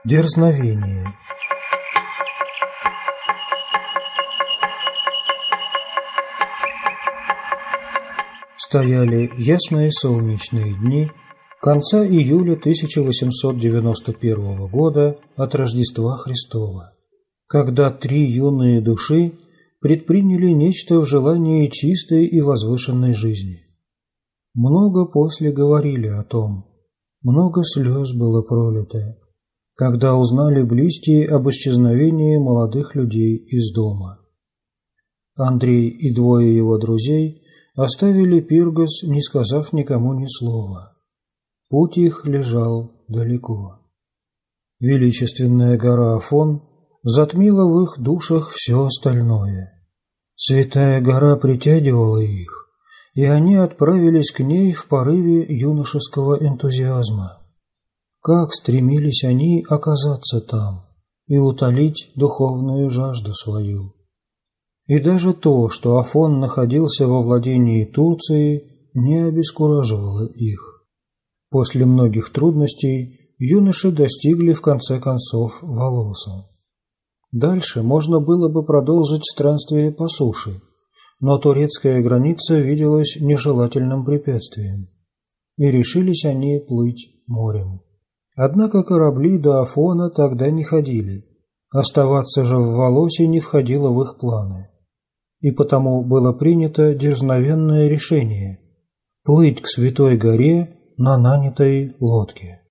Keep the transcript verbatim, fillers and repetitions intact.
Дерзновение. Стояли ясные солнечные дни конца июля тысяча восемьсот девяносто первого года от Рождества Христова, когда три юные души предприняли нечто в желании чистой и возвышенной жизни. Много после говорили о том, много слез было пролито, когда узнали близкие об исчезновении молодых людей из дома. Андрей и двое его друзей оставили Пиргос, не сказав никому ни слова. Путь их лежал далеко. Величественная гора Афон затмила в их душах все остальное. Святая гора притягивала их, и они отправились к ней в порыве юношеского энтузиазма. Как стремились они оказаться там и утолить духовную жажду свою. И даже то, что Афон находился во владении Турции, не обескураживало их. После многих трудностей юноши достигли в конце концов Волоса. Дальше можно было бы продолжить странствие по суше, но турецкая граница виделась нежелательным препятствием, и решились они плыть морем. Однако корабли до Афона тогда не ходили, оставаться же в Волосе не входило в их планы, и потому было принято дерзновенное решение – плыть к Святой горе на нанятой лодке.